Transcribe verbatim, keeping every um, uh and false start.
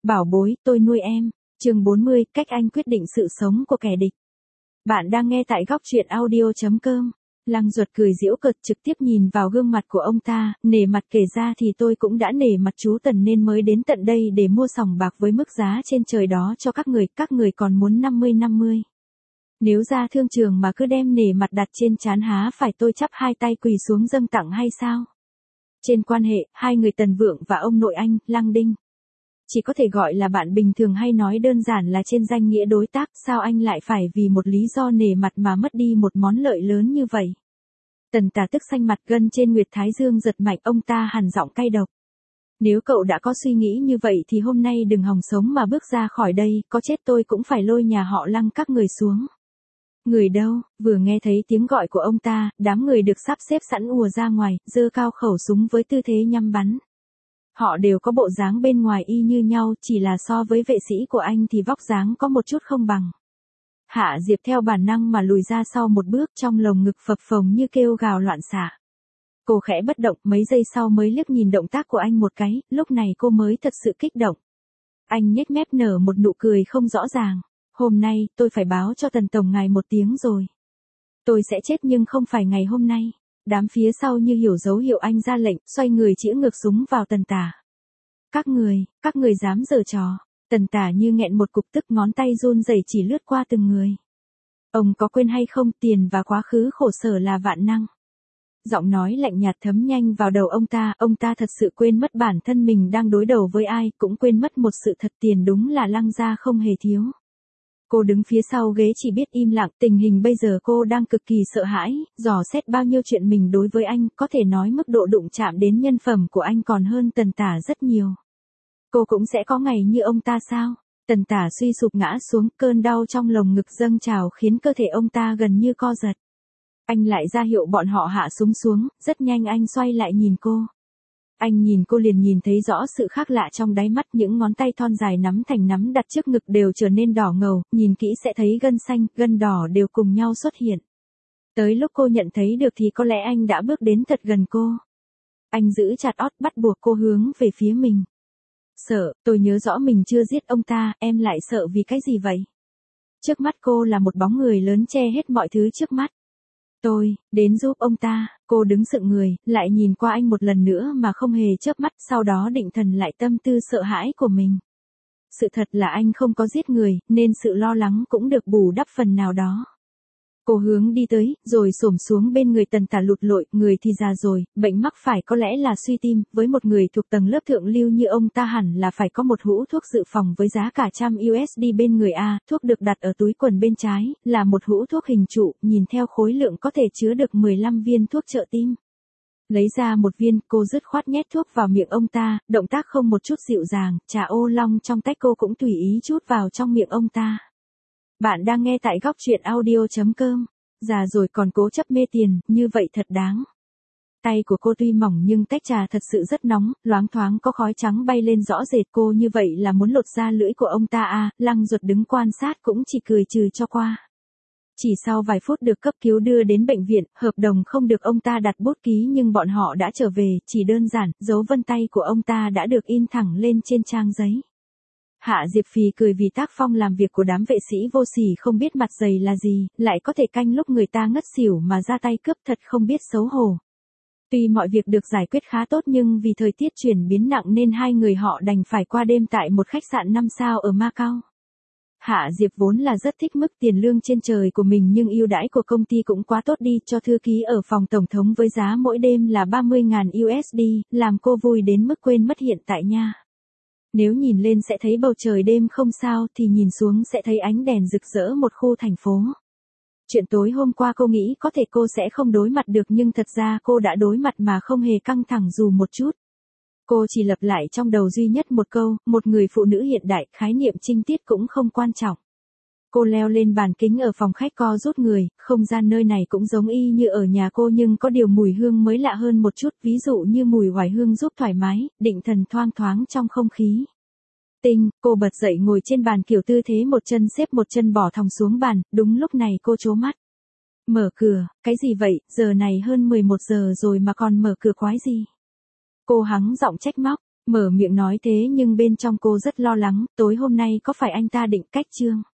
Bảo bối, tôi nuôi em. Chương bốn mươi, cách anh quyết định sự sống của kẻ địch. Bạn đang nghe tại góc truyện audio chấm com. Lăng Duật cười giễu cợt trực tiếp nhìn vào gương mặt của ông ta, nể mặt kể ra thì tôi cũng đã nể mặt chú Tần nên mới đến tận đây để mua sòng bạc với mức giá trên trời đó cho các người, các người còn muốn năm mươi năm mươi. Nếu ra thương trường mà cứ đem nể mặt đặt trên trán há phải tôi chắp hai tay quỳ xuống dâng tặng hay sao? Trên quan hệ, hai người Tần Vượng và ông nội anh, Lăng Đinh. Chỉ có thể gọi là bạn bình thường hay nói đơn giản là trên danh nghĩa đối tác, sao anh lại phải vì một lý do nể mặt mà mất đi một món lợi lớn như vậy? Tần Tả tức xanh mặt, gân trên nguyệt thái dương giật mạnh, ông ta hằn giọng cay độc. Nếu cậu đã có suy nghĩ như vậy thì hôm nay đừng hòng sống mà bước ra khỏi đây, có chết tôi cũng phải lôi nhà họ Lăng các người xuống. Người đâu? Vừa nghe thấy tiếng gọi của ông ta, đám người được sắp xếp sẵn ùa ra ngoài, giơ cao khẩu súng với tư thế nhắm bắn. Họ đều có bộ dáng bên ngoài y như nhau, chỉ là so với vệ sĩ của anh thì vóc dáng có một chút không bằng. Hạ Diệp theo bản năng mà lùi ra sau một bước, trong lồng ngực phập phồng như kêu gào loạn xạ. Cô khẽ bất động, mấy giây sau mới liếc nhìn động tác của anh một cái, lúc này cô mới thật sự kích động. Anh nhếch mép nở một nụ cười không rõ ràng. Hôm nay, tôi phải báo cho Tần Tổng ngài một tiếng rồi. Tôi sẽ chết nhưng không phải ngày hôm nay. Đám phía sau như hiểu dấu hiệu anh ra lệnh, xoay người chĩa ngược súng vào Tần Tả. Các người, các người dám giở trò. Tần Tả như nghẹn một cục tức, ngón tay run rẩy chỉ lướt qua từng người. Ông có quên hay không, tiền và quá khứ khổ sở là vạn năng. Giọng nói lạnh nhạt thấm nhanh vào đầu ông ta, ông ta thật sự quên mất bản thân mình đang đối đầu với ai, cũng quên mất một sự thật, tiền đúng là Lăng gia không hề thiếu. Cô đứng phía sau ghế chỉ biết im lặng, tình hình bây giờ cô đang cực kỳ sợ hãi, dò xét bao nhiêu chuyện mình đối với anh, có thể nói mức độ đụng chạm đến nhân phẩm của anh còn hơn Tần Tả rất nhiều. Cô cũng sẽ có ngày như ông ta sao? Tần Tả suy sụp ngã xuống, cơn đau trong lồng ngực dâng trào khiến cơ thể ông ta gần như co giật. Anh lại ra hiệu bọn họ hạ súng xuống, rất nhanh anh xoay lại nhìn cô. Anh nhìn cô liền nhìn thấy rõ sự khác lạ trong đáy mắt, những ngón tay thon dài nắm thành nắm đặt trước ngực đều trở nên đỏ ngầu, nhìn kỹ sẽ thấy gân xanh, gân đỏ đều cùng nhau xuất hiện. Tới lúc cô nhận thấy được thì có lẽ anh đã bước đến thật gần cô. Anh giữ chặt ót bắt buộc cô hướng về phía mình. Sợ, tôi nhớ rõ mình chưa giết ông ta, em lại sợ vì cái gì vậy? Trước mắt cô là một bóng người lớn che hết mọi thứ trước mắt. Tôi, đến giúp ông ta. Cô đứng sững người, lại nhìn qua anh một lần nữa mà không hề chớp mắt, sau đó định thần lại tâm tư sợ hãi của mình. Sự thật là anh không có giết người, nên sự lo lắng cũng được bù đắp phần nào đó. Cô hướng đi tới, rồi xổm xuống bên người Tần Tả lụt lội, người thì già rồi, bệnh mắc phải có lẽ là suy tim, với một người thuộc tầng lớp thượng lưu như ông ta hẳn là phải có một hũ thuốc dự phòng với giá cả trăm u ét đê bên người A, thuốc được đặt ở túi quần bên trái, là một hũ thuốc hình trụ, nhìn theo khối lượng có thể chứa được mười lăm viên thuốc trợ tim. Lấy ra một viên, cô dứt khoát nhét thuốc vào miệng ông ta, động tác không một chút dịu dàng, trà ô long trong tách cô cũng tùy ý chút vào trong miệng ông ta. Bạn đang nghe tại góc truyện audio chấm com. Già rồi còn cố chấp mê tiền, như vậy thật đáng. Tay của cô tuy mỏng nhưng tách trà thật sự rất nóng, loáng thoáng có khói trắng bay lên rõ rệt, cô như vậy là muốn lột da lưỡi của ông ta à, Lăng Duật đứng quan sát cũng chỉ cười trừ cho qua. Chỉ sau vài phút được cấp cứu đưa đến bệnh viện, hợp đồng không được ông ta đặt bút ký nhưng bọn họ đã trở về, chỉ đơn giản, dấu vân tay của ông ta đã được in thẳng lên trên trang giấy. Hạ Diệp phì cười vì tác phong làm việc của đám vệ sĩ vô sỉ không biết mặt dày là gì, lại có thể canh lúc người ta ngất xỉu mà ra tay cướp, thật không biết xấu hổ. Tuy mọi việc được giải quyết khá tốt nhưng vì thời tiết chuyển biến nặng nên hai người họ đành phải qua đêm tại một khách sạn năm sao ở Macau. Hạ Diệp vốn là rất thích mức tiền lương trên trời của mình nhưng ưu đãi của công ty cũng quá tốt đi, cho thư ký ở phòng tổng thống với giá mỗi đêm là ba mươi nghìn u ét đê, làm cô vui đến mức quên mất hiện tại nha. Nếu nhìn lên sẽ thấy bầu trời đêm không sao thì nhìn xuống sẽ thấy ánh đèn rực rỡ một khu thành phố. Chuyện tối hôm qua cô nghĩ có thể cô sẽ không đối mặt được nhưng thật ra cô đã đối mặt mà không hề căng thẳng dù một chút. Cô chỉ lặp lại trong đầu duy nhất một câu, một người phụ nữ hiện đại, khái niệm trinh tiết cũng không quan trọng. Cô leo lên bàn kính ở phòng khách co rút người, không gian nơi này cũng giống y như ở nhà cô nhưng có điều mùi hương mới lạ hơn một chút, ví dụ như mùi oải hương giúp thoải mái, định thần thoang thoáng trong không khí. Tinh, cô bật dậy ngồi trên bàn kiểu tư thế một chân xếp một chân bỏ thòng xuống bàn, đúng lúc này cô trố mắt. Mở cửa, cái gì vậy, giờ này hơn mười một giờ rồi mà còn mở cửa quái gì? Cô hắng giọng trách móc, Mở miệng nói thế nhưng bên trong cô rất lo lắng, tối hôm nay có phải anh ta định cách Trương